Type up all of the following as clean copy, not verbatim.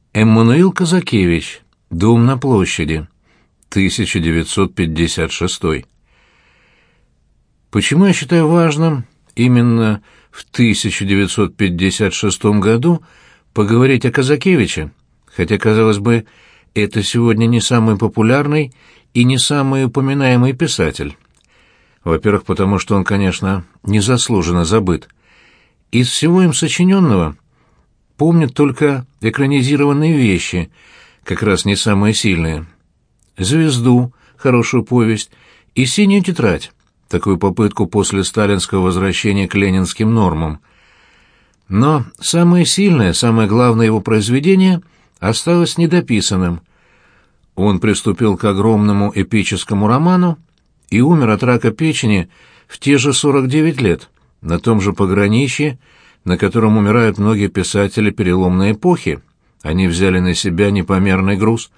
Эммануил Казакевич. Дом на площади. 1956. Почему я считаю важным именно в 1956 году поговорить о Казакевиче, хотя, казалось бы, это сегодня не самый популярный и не самый упоминаемый писатель? Во-первых, потому что он, конечно, незаслуженно забыт. Из всего им сочиненного помнят только экранизированные вещи, как раз не самые сильные. «Звезду», хорошую повесть, и «Синюю тетрадь», такую попытку после сталинского возвращения к ленинским нормам. Но самое сильное, самое главное его произведение осталось недописанным. Он приступил к огромному эпическому роману и умер от рака печени в те же 49 лет, на том же пограничье, на котором умирают многие писатели переломной эпохи. Они взяли на себя непомерный груз.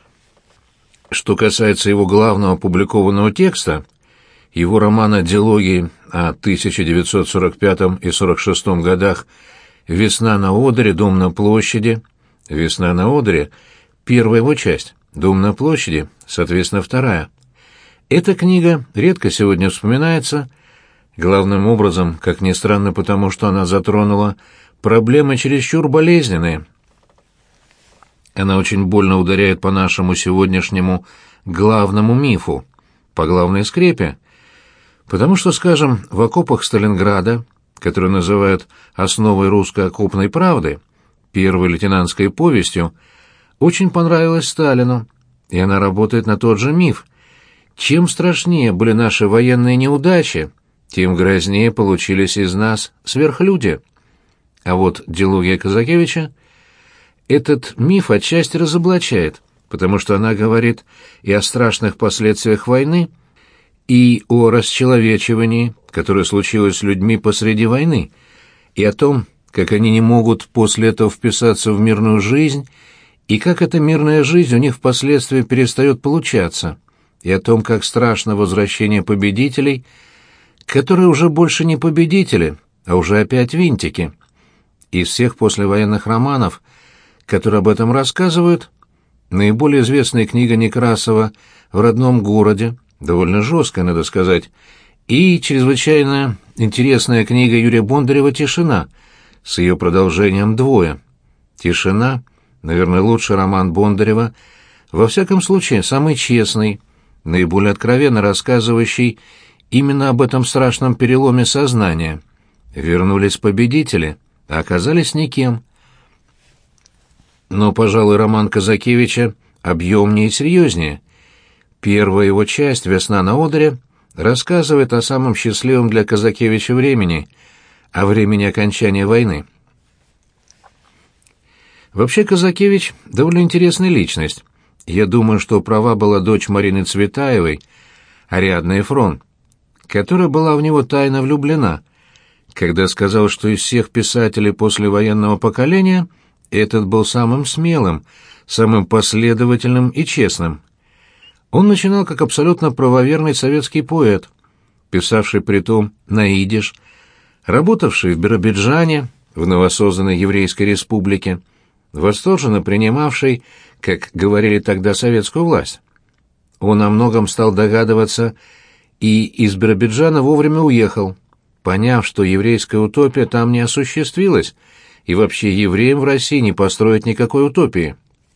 Что касается его главного опубликованного текста, его романа «Дилогии» о 1945 и 46 годах «Весна на Одере», «Дом на площади», «Весна на Одере» — первая его часть, «Дом на площади», соответственно, вторая. Эта книга редко сегодня вспоминается, главным образом, как ни странно, потому что она затронула проблемы чересчур болезненные. Она очень больно ударяет по нашему сегодняшнему главному мифу, по главной скрепе, потому что, скажем, в окопах Сталинграда, которую называют основой русской окопной правды, первой лейтенантской повестью, очень понравилась Сталину, и она работает на тот же миф. Чем страшнее были наши военные неудачи, тем грознее получились из нас сверхлюди. А вот «Дилогия Казакевича» этот миф отчасти разоблачает, потому что она говорит и о страшных последствиях войны, и о расчеловечивании, которое случилось с людьми посреди войны, и о том, как они не могут после этого вписаться в мирную жизнь, и как эта мирная жизнь у них впоследствии перестает получаться, и о том, как страшно возвращение победителей, которые уже больше не победители, а уже опять винтики. Из всех послевоенных романов, которые об этом рассказывают, наиболее известная книга Некрасова «В родном городе», довольно жесткая, надо сказать, и чрезвычайно интересная книга Юрия Бондарева «Тишина» с ее продолжением «Двое». «Тишина», наверное, лучший роман Бондарева, во всяком случае, самый честный, наиболее откровенно рассказывающий именно об этом страшном переломе сознания. Вернулись победители, а оказались никем. Но, пожалуй, роман Казакевича объемнее и серьезнее. Первая его часть «Весна на Одере» рассказывает о самом счастливом для Казакевича времени, о времени окончания войны. Вообще Казакевич довольно интересная личность. Я думаю, что права была дочь Марины Цветаевой, Ариадна Ефрон, которая была в него тайно влюблена, когда сказал, что из всех писателей послевоенного поколения этот был самым смелым, самым последовательным и честным. Он начинал как абсолютно правоверный советский поэт, писавший притом на идиш, работавший в Биробиджане, в новосозданной Еврейской республике, восторженно принимавший, как говорили тогда, советскую власть. Он о многом стал догадываться и из Биробиджана вовремя уехал, поняв, что еврейская утопия там не осуществилась, и вообще евреям в России не построить никакой утопии.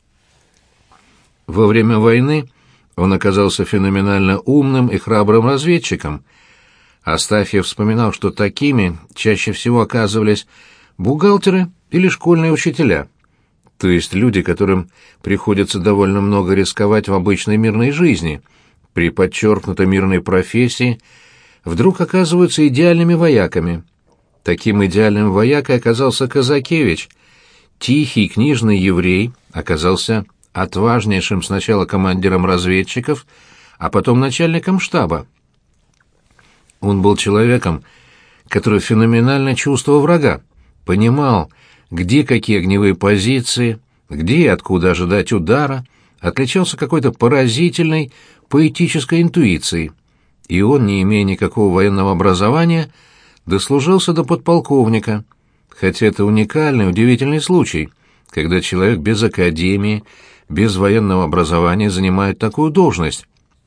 Во время войны он оказался феноменально умным и храбрым разведчиком. Астафьев вспоминал, что такими чаще всего оказывались бухгалтеры или школьные учителя, то есть люди, которым приходится довольно много рисковать в обычной мирной жизни, при подчеркнуто мирной профессии, вдруг оказываются идеальными вояками. Таким идеальным воякой оказался Казакевич. Тихий книжный еврей оказался отважнейшим сначала командиром разведчиков, а потом начальником штаба. Он был человеком, который феноменально чувствовал врага, понимал, где какие огневые позиции, где и откуда ожидать удара, отличался какой-то поразительной поэтической интуицией, и он, не имея никакого военного образования, дослужился до подполковника, хотя это уникальный, удивительный случай, когда человек без академии, без военного образования занимает такую должность.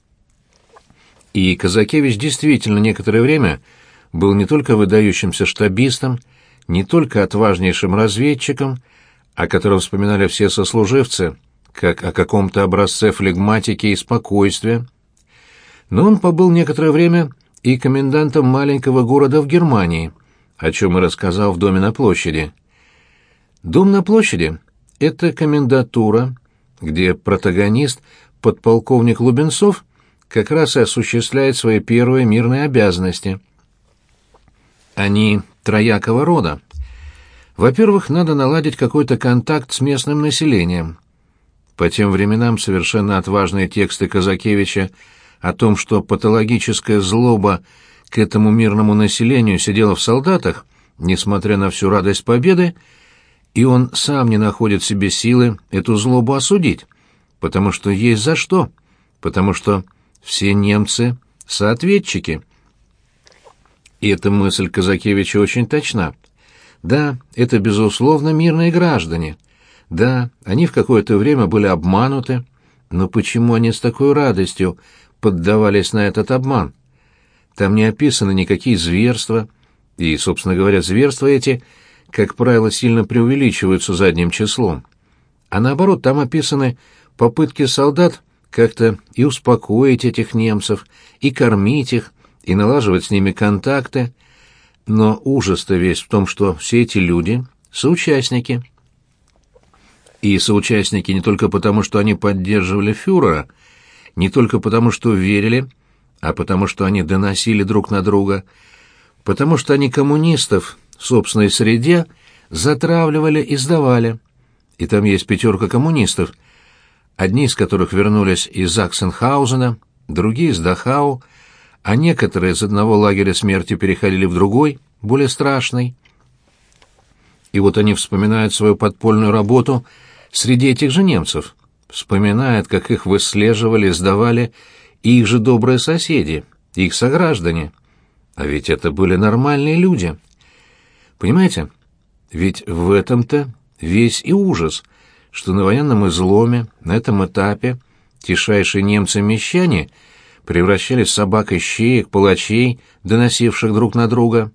И Казакевич действительно некоторое время был не только выдающимся штабистом, не только отважнейшим разведчиком, о котором вспоминали все сослуживцы, как о каком-то образце флегматики и спокойствия, но он побыл некоторое время и комендантом маленького города в Германии, о чем и рассказал в доме на площади. Дом на площади — это комендатура, где протагонист, подполковник Лубенцов, как раз и осуществляет свои первые мирные обязанности. Они троякого рода. Во-первых, надо наладить какой-то контакт с местным населением. По тем временам совершенно отважные тексты Казакевича о том, что патологическая злоба к этому мирному населению сидела в солдатах, несмотря на всю радость победы, и он сам не находит в себе силы эту злобу осудить, потому что есть за что, потому что все немцы — соответчики. И эта мысль Казакевича очень точна. Да, это, безусловно, мирные граждане. Да, они в какое-то время были обмануты, но почему они с такой радостью поддавались на этот обман? Там не описаны никакие зверства, и, собственно говоря, зверства эти, как правило, сильно преувеличиваются задним числом. А наоборот, там описаны попытки солдат как-то и успокоить этих немцев, и кормить их, и налаживать с ними контакты. Но ужас-то весь в том, что все эти люди — соучастники. И соучастники не только потому, что они поддерживали фюрера, не только потому, что верили, а потому, что они доносили друг на друга, потому что они коммунистов в собственной среде затравливали и сдавали. И там есть 5 коммунистов, одни из которых вернулись из Саксенхаузена, другие из Дахау, а некоторые из одного лагеря смерти переходили в другой, более страшный. И вот они вспоминают свою подпольную работу среди этих же немцев, вспоминают, как их выслеживали, сдавали их же добрые соседи, их сограждане. А ведь это были нормальные люди. Понимаете? Ведь в этом-то весь и ужас, что на военном изломе, на этом этапе, тишайшие немцы-мещане превращались в собак-ищеек, палачей, доносивших друг на друга.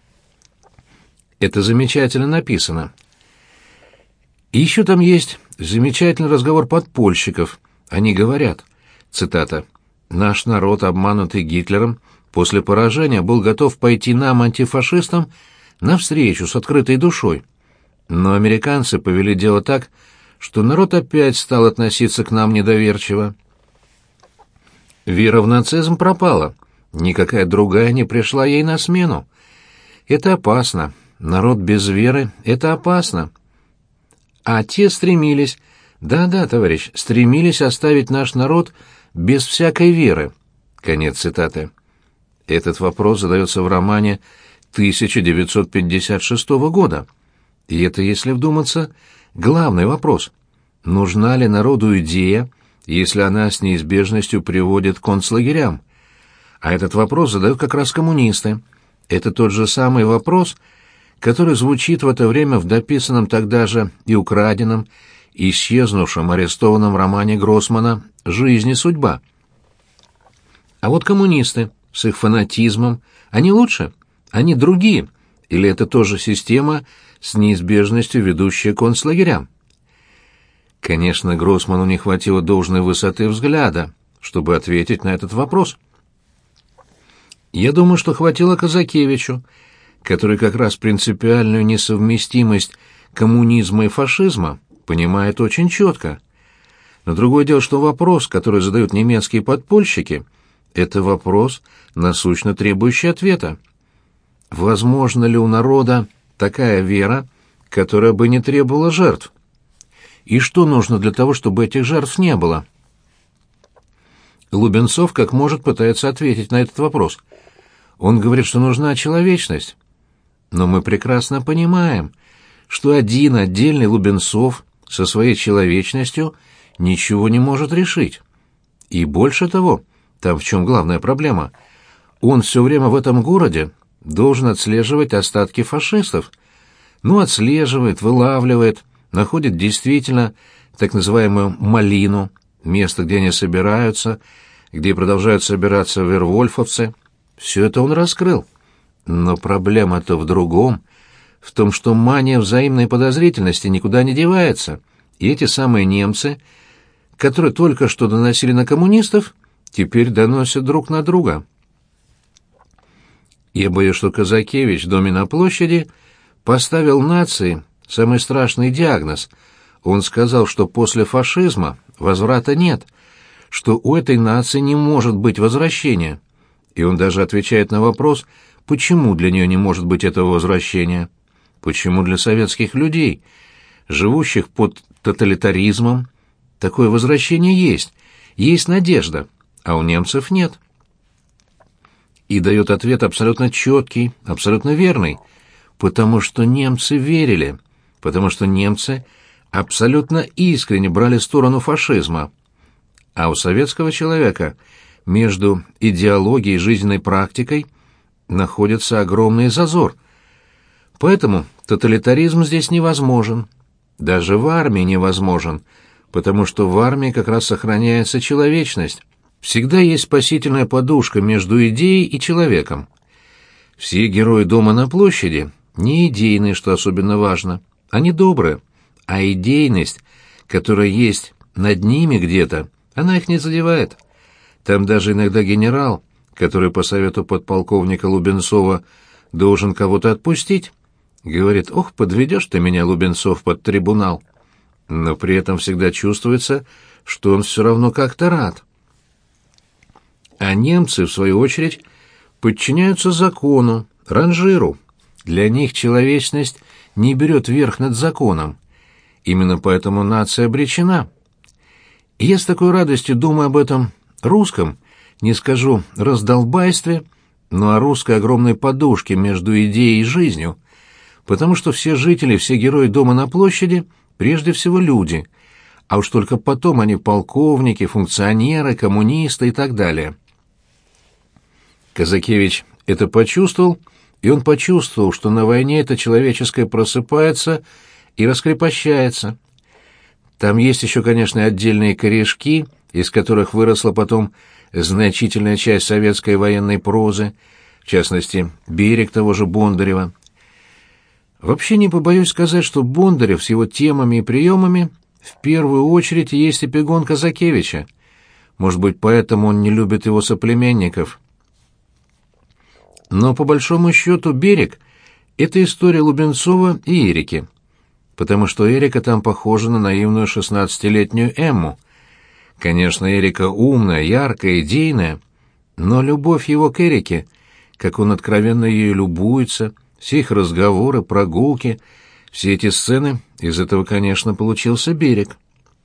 Это замечательно написано. И еще там есть замечательный разговор подпольщиков. Они говорят, цитата, «Наш народ, обманутый Гитлером, после поражения был готов пойти нам, антифашистам, навстречу с открытой душой. Но американцы повели дело так, что народ опять стал относиться к нам недоверчиво. Вера в нацизм пропала, никакая другая не пришла ей на смену. Это опасно, народ без веры — это опасно. А те стремились, да-да, товарищ, стремились оставить наш народ без всякой веры». Конец цитаты. Этот вопрос задается в романе 1956 года. И это, если вдуматься, главный вопрос. Нужна ли народу идея, если она с неизбежностью приводит к концлагерям? А этот вопрос задают как раз коммунисты. Это тот же самый вопрос, который звучит в это время в дописанном тогда же и украденном, и исчезнувшем арестованном романе Гроссмана «Жизнь и судьба». А вот коммунисты с их фанатизмом, они лучше? Они другие? Или это тоже система с неизбежностью, ведущая к концлагерям? Конечно, Гроссману не хватило должной высоты взгляда, чтобы ответить на этот вопрос. Я думаю, что хватило Казакевичу, который как раз принципиальную несовместимость коммунизма и фашизма понимает очень четко. Но другое дело, что вопрос, который задают немецкие подпольщики, это вопрос, насущно требующий ответа. Возможно ли у народа такая вера, которая бы не требовала жертв? И что нужно для того, чтобы этих жертв не было? Лубенцов как может пытается ответить на этот вопрос. Он говорит, что нужна человечность. Но мы прекрасно понимаем, что один отдельный Лубенцов со своей человечностью ничего не может решить. И больше того, там в чем главная проблема, он все время в этом городе должен отслеживать остатки фашистов. Ну, отслеживает, вылавливает, находит действительно так называемую «малину», место, где они собираются, где продолжают собираться вервольфовцы. Все это он раскрыл. Но проблема-то в другом, в том, что мания взаимной подозрительности никуда не девается, и эти самые немцы, которые только что доносили на коммунистов, теперь доносят друг на друга. Я боюсь, что Казакевич в доме на площади поставил нации самый страшный диагноз. Он сказал, что после фашизма возврата нет, что у этой нации не может быть возвращения. И он даже отвечает на вопрос, почему для нее не может быть этого возвращения. Почему для советских людей, живущих под тоталитаризмом, такое возвращение есть надежда, а у немцев нет. И дает ответ абсолютно четкий, абсолютно верный, потому что немцы верили, потому что немцы абсолютно искренне брали сторону фашизма. А у советского человека между идеологией и жизненной практикой находится огромный зазор. Поэтому тоталитаризм здесь невозможен. Даже в армии невозможен, потому что в армии как раз сохраняется человечность. Всегда есть спасительная подушка между идеей и человеком. Все герои дома на площади не идейные, что особенно важно. Они добрые, а идейность, которая есть над ними где-то, она их не задевает. Там даже иногда генерал, который по совету подполковника Лубенцова должен кого-то отпустить, говорит: «Ох, подведешь ты меня, Лубенцов, под трибунал». Но при этом всегда чувствуется, что он все равно как-то рад. А немцы, в свою очередь, подчиняются закону, ранжиру. Для них человечность не берет верх над законом. Именно поэтому нация обречена. И я с такой радостью думаю об этом русском, не скажу раздолбайстве, но о русской огромной подушке между идеей и жизнью, потому что все жители, все герои дома на площади прежде всего люди, а уж только потом они полковники, функционеры, коммунисты и так далее. Казакевич это почувствовал, и он почувствовал, что на войне это человеческое просыпается и раскрепощается. Там есть еще, конечно, отдельные корешки, из которых выросла потом значительная часть советской военной прозы, в частности, «Берег» того же Бондарева. Вообще не побоюсь сказать, что Бондарев с его темами и приемами в первую очередь есть эпигон Казакевича. Может быть, поэтому он не любит его соплеменников. Но по большому счету «Берег» — это история Лубенцова и Эрики, потому что Эрика там похожа на наивную 16-летнюю Эмму. Конечно, Эрика умная, яркая, идейная, но любовь его к Эрике, как он откровенно ею любуется, все их разговоры, прогулки, все эти сцены, из этого, конечно, получился «Берег».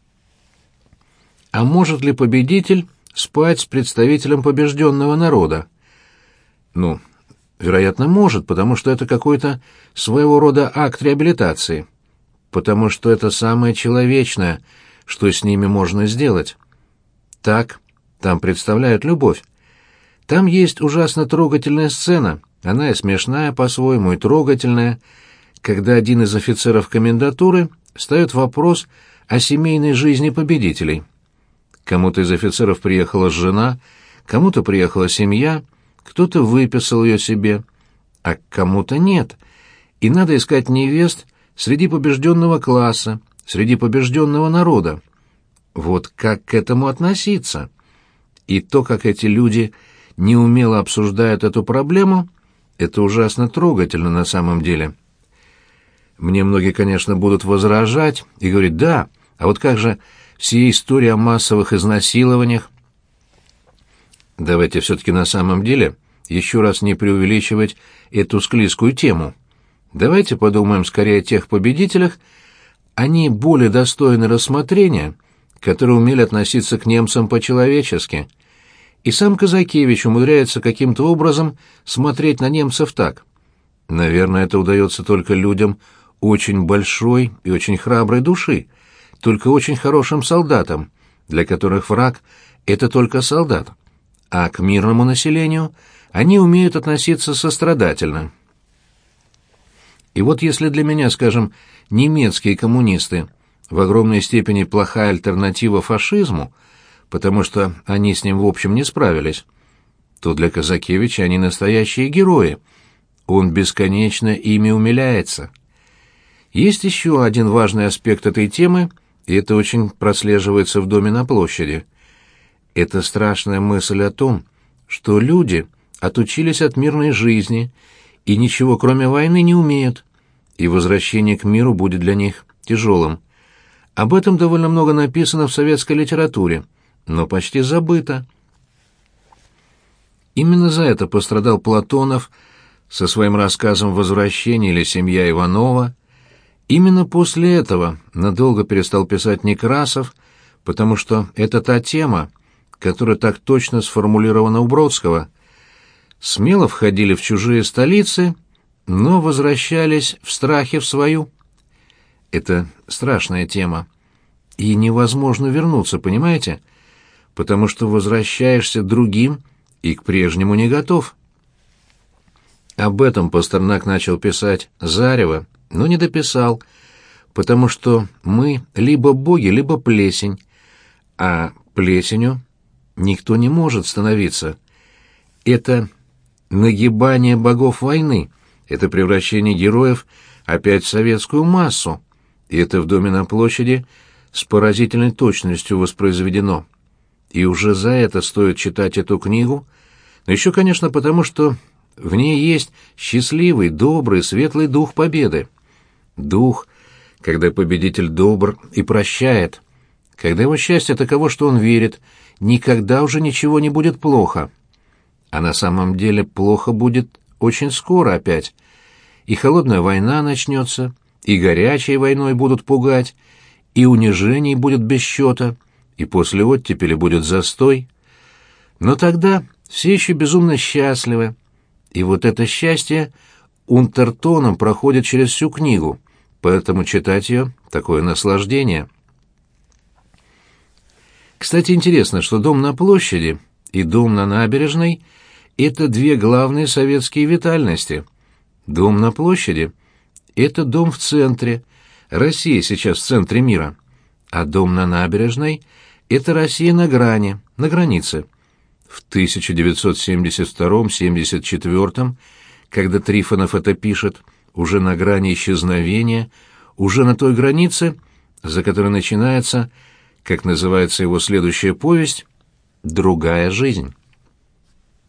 А может ли победитель спать с представителем побежденного народа? Ну, вероятно, может, потому что это какой-то своего рода акт реабилитации, потому что это самое человечное, что с ними можно сделать. Так, там представляют любовь. Там есть ужасно трогательная сцена, она и смешная по-своему, и трогательная, когда один из офицеров комендатуры ставит вопрос о семейной жизни победителей. Кому-то из офицеров приехала жена, кому-то приехала семья, кто-то выписал ее себе, а кому-то нет, и надо искать невест среди побежденного класса, среди побежденного народа. Вот как к этому относиться? И то, как эти люди неумело обсуждают эту проблему, это ужасно трогательно на самом деле. Мне многие, конечно, будут возражать и говорить: да, а вот как же все истории о массовых изнасилованиях? Давайте все-таки на самом деле еще раз не преувеличивать эту склизкую тему. Давайте подумаем скорее о тех победителях, они более достойны рассмотрения, которые умели относиться к немцам по-человечески. И сам Казакевич умудряется каким-то образом смотреть на немцев так. Наверное, это удается только людям очень большой и очень храброй души, только очень хорошим солдатам, для которых враг — это только солдат, а к мирному населению они умеют относиться сострадательно. И вот если для меня, скажем, немецкие коммунисты в огромной степени плохая альтернатива фашизму, потому что они с ним в общем не справились, то для Казакевича они настоящие герои. Он бесконечно ими умиляется. Есть еще один важный аспект этой темы, и это очень прослеживается в «Доме на площади». Это страшная мысль о том, что люди отучились от мирной жизни и ничего кроме войны не умеют, и возвращение к миру будет для них тяжелым. Об этом довольно много написано в советской литературе, но почти забыто. Именно за это пострадал Платонов со своим рассказом «Возвращение» или «Семья Иванова». Именно после этого надолго перестал писать Некрасов, потому что это та тема, которая так точно сформулирована у Бродского. Смело входили в чужие столицы, но возвращались в страхе в свою. Это страшная тема. И невозможно вернуться, понимаете? Потому что возвращаешься другим и к прежнему не готов. Об этом Пастернак начал писать «Зарево», но не дописал, потому что мы либо боги, либо плесень, а плесенью никто не может становиться. Это нагибание богов войны, это превращение героев опять в советскую массу, и это в «Доме на площади» с поразительной точностью воспроизведено. И уже за это стоит читать эту книгу, но еще, конечно, потому что в ней есть счастливый, добрый, светлый дух победы. Дух, когда победитель добр и прощает, когда его счастье таково, что он верит, никогда уже ничего не будет плохо. А на самом деле плохо будет очень скоро опять. И холодная война начнется, и горячей войной будут пугать, и унижений будет без счета, и после оттепели будет застой. Но тогда все еще безумно счастливы, и вот это счастье унтертоном проходит через всю книгу, поэтому читать ее — такое наслаждение. Кстати, интересно, что «Дом на площади» и «Дом на набережной» — это две главные советские витальности. «Дом на площади» — это дом в центре, Россия сейчас в центре мира, а «Дом на набережной» — это Россия на грани, на границе. В 1972-74, когда Трифонов это пишет, уже на грани исчезновения, уже на той границе, за которой начинается, как называется его следующая повесть, «Другая жизнь».